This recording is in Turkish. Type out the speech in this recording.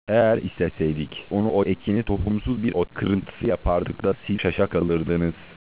Eğer isteseydik onu o ekini tohumsuz bir ot kırıntısı yapardık da siz şaşa kalırdınız.